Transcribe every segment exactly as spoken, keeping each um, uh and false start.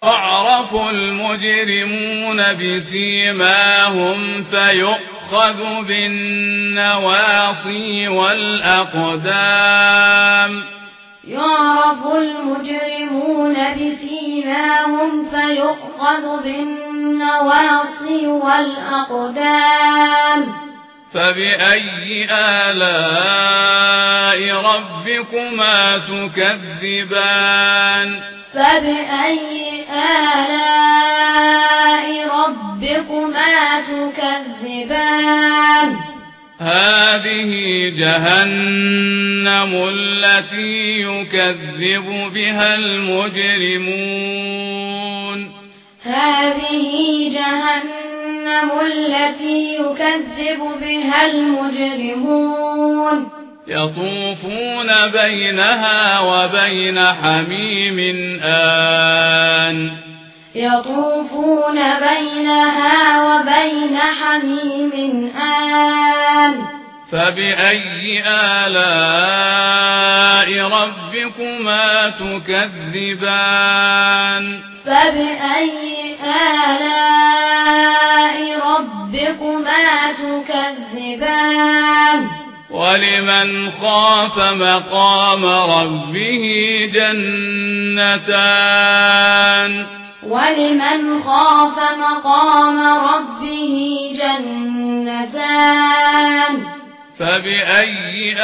يعرف المجرمون بسيماهم فيؤخذ بالنواصي والأقدام يعرف المجرمون بسيماهم فيؤخذ بالنواصي والأقدام فبأي آلاء ربكما تكذبان فبأي آلاء ربكما تكذبان هذه جهنم التي يكذب بها المجرمون هذه جهنم التي يكذب بها المجرمون يطوفون بينها وبين حميم آن يطوفون بينها وبين حميم آن فبأي آلاء ربكما تكذبان فبأي آلاء ربكما تكذبان ولمن خاف مقام ربه جنتان ولمن خاف مقام ربه جنتان فبأي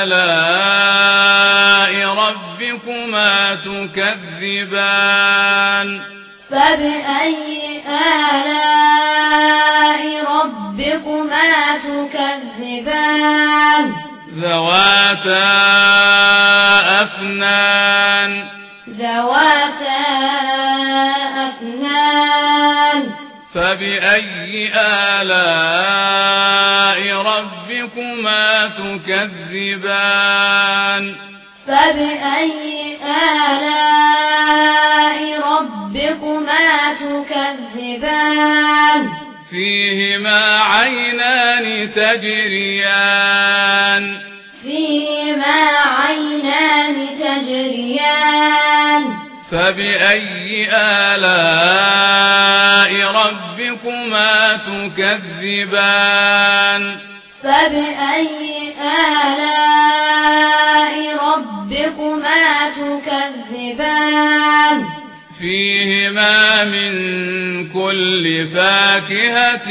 آلاء ربكما تكذبان فبأي آلاء ربكما تكذبان ذواتا أفنان ذواتا أفنان فبأي آلاء ربكما تكذبان فبأي آلاء ربكما تكذبان فيهما عينان تجريان فيهما عينان تجريان فبأي آلاء ربكما تكذبان فبأي آلاء ربكما تكذبان فيهما من كل فاكهة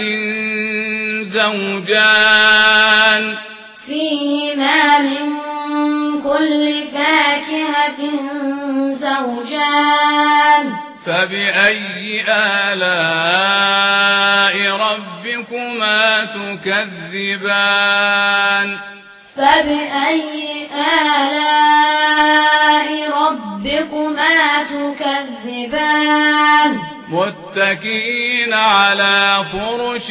زوجان فيهما من كل فاكهة زوجان فبأي آلاء ربكما تكذبان فبأي آلاء ربكما تكذبان متكئين على فرش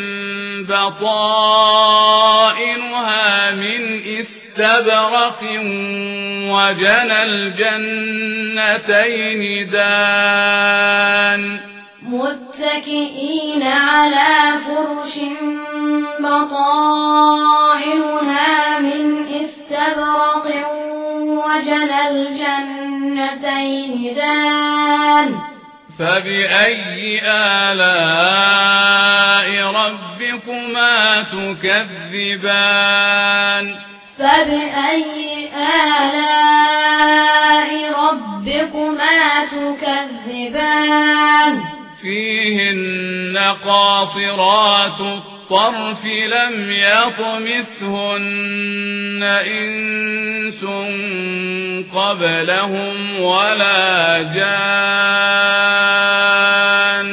بطائنها من استبرق وجنى الجنتين دان متكئين على فرش بطائنها من استبرق وجنى الجنتين دان فبأي آلاء ربكما تكذبان فبأي آلاء ربكما تكذبان فيهن قاصرات الطرف لم يطمثهن إنس قبلهم ولا جان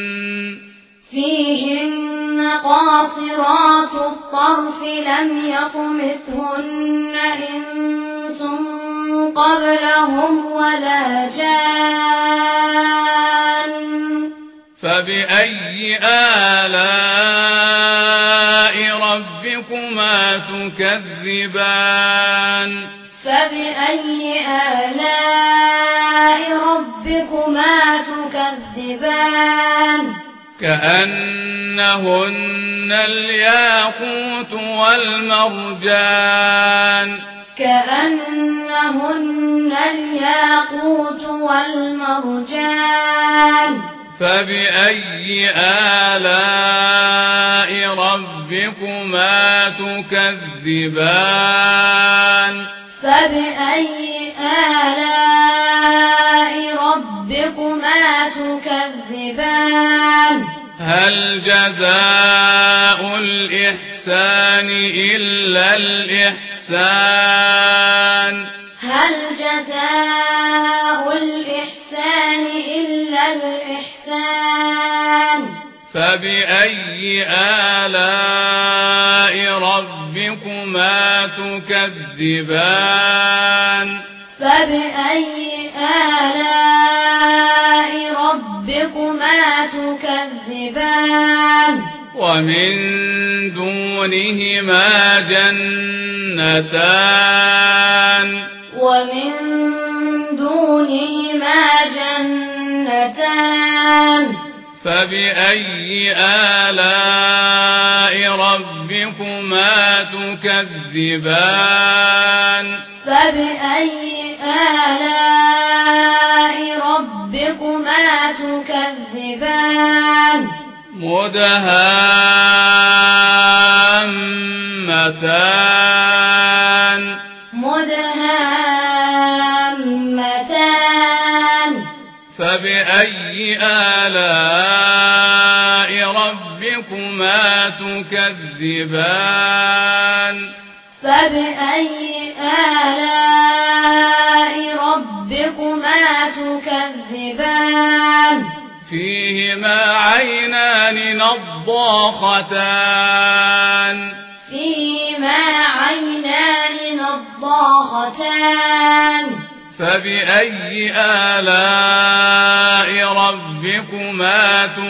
فيهن قاصرات الطرف لم يطمثهن إنس قبلهم ولا جان فبأي آلاء ربكما تكذبان فبأي آلاء ربكما تكذبان كأنهن الياقوت والمرجان كأنهن الياقوت والمرجان فبأي آلاء ربكما تكذبان فبأي آلاء ربكما تكذبان هل جزاء الإحسان إلا الإحسان هل جزاء الإحسان إلا الإحسان فبأي آلاء ربكما تكذبان فبأي آلاء ربكما تكذبان ومن دونهما جنتان ومن دونهما جنتان فبأي آلاء ربكما تكذبان فبأي آلاء ربكما تكذبان مدهامتان مدهامتان فبأي آلاء ربكما تكذبان فبأي آلاء ربكما تكذبان فيهما عينان نضاختان فيهما عينان نضاختان فبأي آلاء ربكما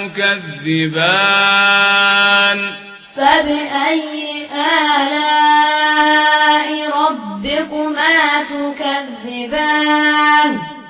تكذبان فبأي آلاء ربكما تكذبان